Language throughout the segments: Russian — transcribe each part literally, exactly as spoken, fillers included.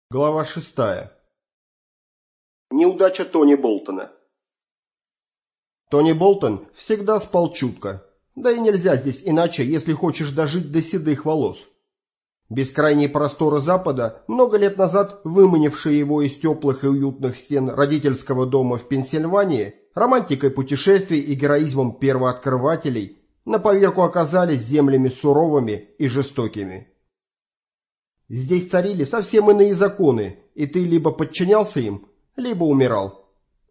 Глава шестая. Неудача Тони Болтона. Тони Болтон всегда спал чутко. Да и нельзя здесь иначе, если хочешь дожить до седых волос. Бескрайние просторы Запада, много лет назад выманившие его из теплых и уютных стен родительского дома в Пенсильвании, романтикой путешествий и героизмом первооткрывателей, на поверку оказались землями суровыми и жестокими. Здесь царили совсем иные законы, и ты либо подчинялся им, либо умирал.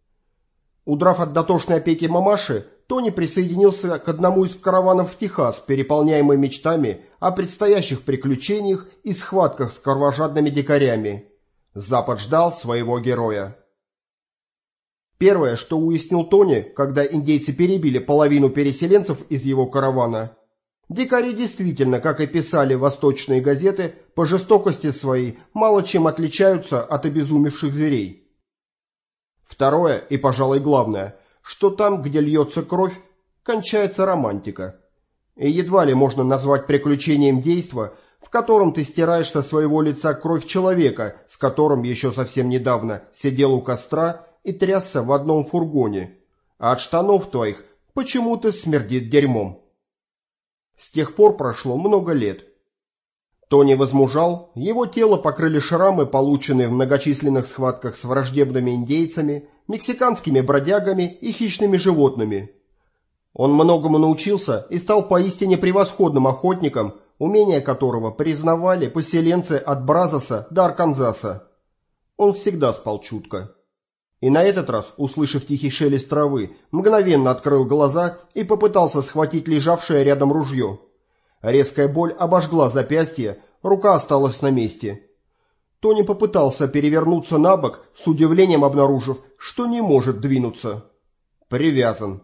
Удрав от дотошной опеки мамаши, Тони присоединился к одному из караванов в Техас, переполняемый мечтами о предстоящих приключениях и схватках с кровожадными дикарями. Запад ждал своего героя. Первое, что уяснил Тони, когда индейцы перебили половину переселенцев из его каравана: дикари действительно, как и писали восточные газеты, по жестокости своей мало чем отличаются от обезумевших зверей. Второе, и, пожалуй, главное, что там, где льется кровь, кончается романтика. И едва ли можно назвать приключением действо, в котором ты стираешь со своего лица кровь человека, с которым еще совсем недавно сидел у костра и трясся в одном фургоне, а от штанов твоих почему-то смердит дерьмом. С тех пор прошло много лет. Тони возмужал, его тело покрыли шрамы, полученные в многочисленных схватках с враждебными индейцами, мексиканскими бродягами и хищными животными. Он многому научился и стал поистине превосходным охотником, умения которого признавали поселенцы от Бразоса до Арканзаса. Он всегда спал чутко. И на этот раз, услышав тихий шелест травы, мгновенно открыл глаза и попытался схватить лежавшее рядом ружье. Резкая боль обожгла запястье, рука осталась на месте. Тони попытался перевернуться на бок, с удивлением обнаружив, что не может двинуться. Привязан.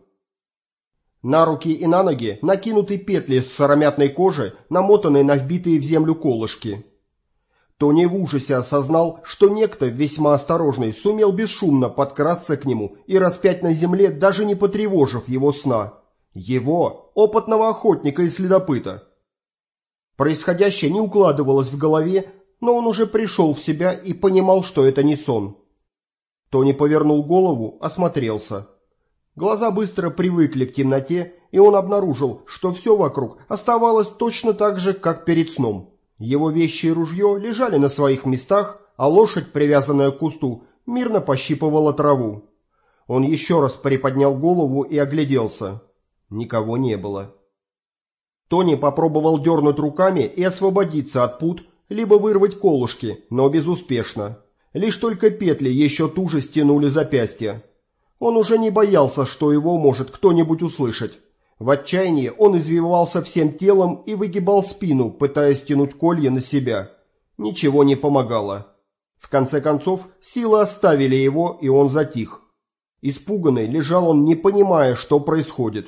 На руки и на ноги накинуты петли с сыромятной кожи, намотанные на вбитые в землю колышки. Тони в ужасе осознал, что некто весьма осторожный сумел бесшумно подкрасться к нему и распять на земле, даже не потревожив его сна. Его, опытного охотника и следопыта. Происходящее не укладывалось в голове, но он уже пришел в себя и понимал, что это не сон. Тони повернул голову, осмотрелся. Глаза быстро привыкли к темноте, и он обнаружил, что все вокруг оставалось точно так же, как перед сном. Его вещи и ружье лежали на своих местах, а лошадь, привязанная к кусту, мирно пощипывала траву. Он еще раз приподнял голову и огляделся. Никого не было. Тони попробовал дернуть руками и освободиться от пут, либо вырвать колышки, но безуспешно. Лишь только петли еще туже стянули запястья. Он уже не боялся, что его может кто-нибудь услышать. В отчаянии он извивался всем телом и выгибал спину, пытаясь тянуть колья на себя. Ничего не помогало. В конце концов, силы оставили его, и он затих. Испуганный лежал он, не понимая, что происходит.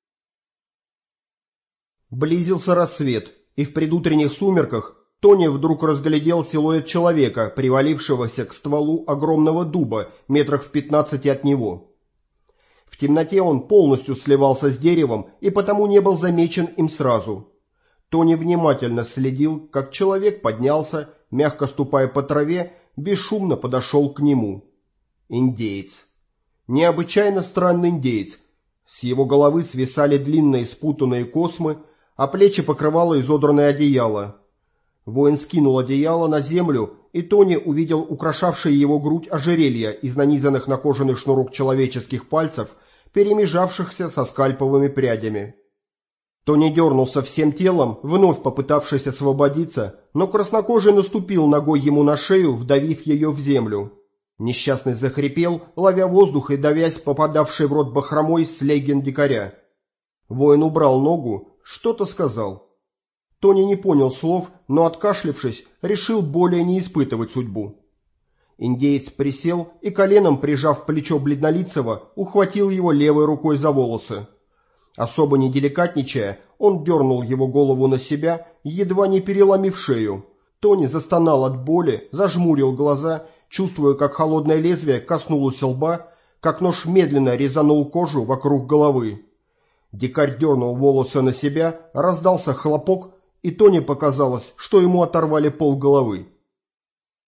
Близился рассвет, и в предутренних сумерках Тони вдруг разглядел силуэт человека, привалившегося к стволу огромного дуба метрах в пятнадцати от него. В темноте он полностью сливался с деревом и потому не был замечен им сразу. Тони внимательно следил, как человек поднялся, мягко ступая по траве, бесшумно подошел к нему. Индеец. Необычайно странный индеец. С его головы свисали длинные спутанные космы, а плечи покрывало изодранное одеяло. Воин скинул одеяло на землю, и Тони увидел украшавшие его грудь ожерелья из нанизанных на кожаный шнурок человеческих пальцев, перемежавшихся со скальповыми прядями. Тони дернулся всем телом, вновь попытавшись освободиться, но краснокожий наступил ногой ему на шею, вдавив ее в землю. Несчастный захрипел, ловя воздух и давясь попадавший в рот бахромой слеген дикаря. Воин убрал ногу, что-то сказал. Тони не понял слов, но, откашлившись, решил более не испытывать судьбу. Индеец присел и, коленом прижав плечо бледнолицего, ухватил его левой рукой за волосы. Особо не деликатничая, он дернул его голову на себя, едва не переломив шею. Тони застонал от боли, зажмурил глаза, чувствуя, как холодное лезвие коснулось лба, как нож медленно резанул кожу вокруг головы. Дикарь дернул волосы на себя, раздался хлопок, и Тони показалось, что ему оторвали полголовы.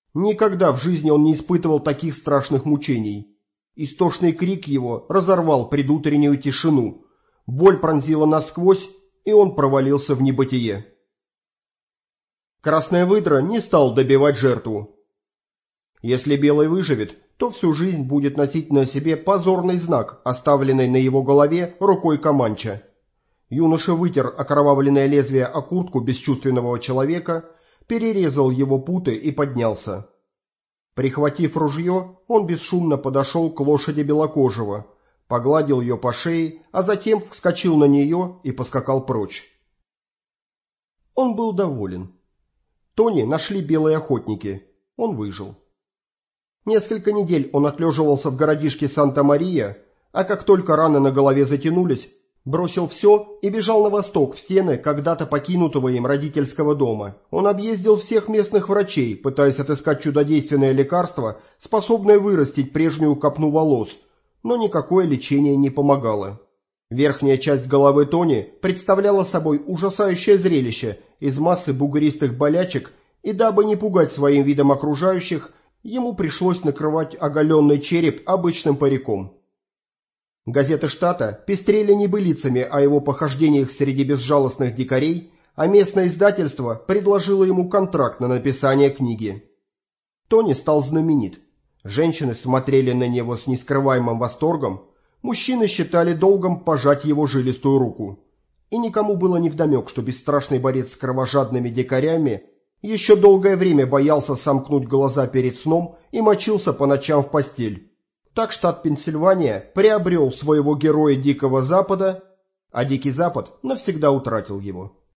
Никогда в жизни он не испытывал таких страшных мучений. Истошный крик его разорвал предутреннюю тишину. Боль пронзила насквозь, и он провалился в небытие. Красная выдра не стал добивать жертву. Если Белый выживет, то всю жизнь будет носить на себе позорный знак, оставленный на его голове рукой Команча. Юноша вытер окровавленное лезвие о куртку бесчувственного человека, перерезал его путы и поднялся. Прихватив ружье, он бесшумно подошел к лошади Белокожего, погладил ее по шее, а затем вскочил на нее и поскакал прочь. Он был доволен. Тони нашли белые охотники. Он выжил. Несколько недель он отлеживался в городишке Санта-Мария, а как только раны на голове затянулись, бросил все и бежал на восток, в стены когда-то покинутого им родительского дома. Он объездил всех местных врачей, пытаясь отыскать чудодейственное лекарство, способное вырастить прежнюю копну волос, но никакое лечение не помогало. Верхняя часть головы Тони представляла собой ужасающее зрелище из массы бугристых болячек, и дабы не пугать своим видом окружающих, ему пришлось накрывать оголенный череп обычным париком. Газеты штата пестрели небылицами о его похождениях среди безжалостных дикарей, а местное издательство предложило ему контракт на написание книги. Тони стал знаменит. Женщины смотрели на него с нескрываемым восторгом, мужчины считали долгом пожать его жилистую руку. И никому было невдомек, что бесстрашный борец с кровожадными дикарями еще долгое время боялся сомкнуть глаза перед сном и мочился по ночам в постель. Так штат Пенсильвания приобрел своего героя Дикого Запада, а Дикий Запад навсегда утратил его.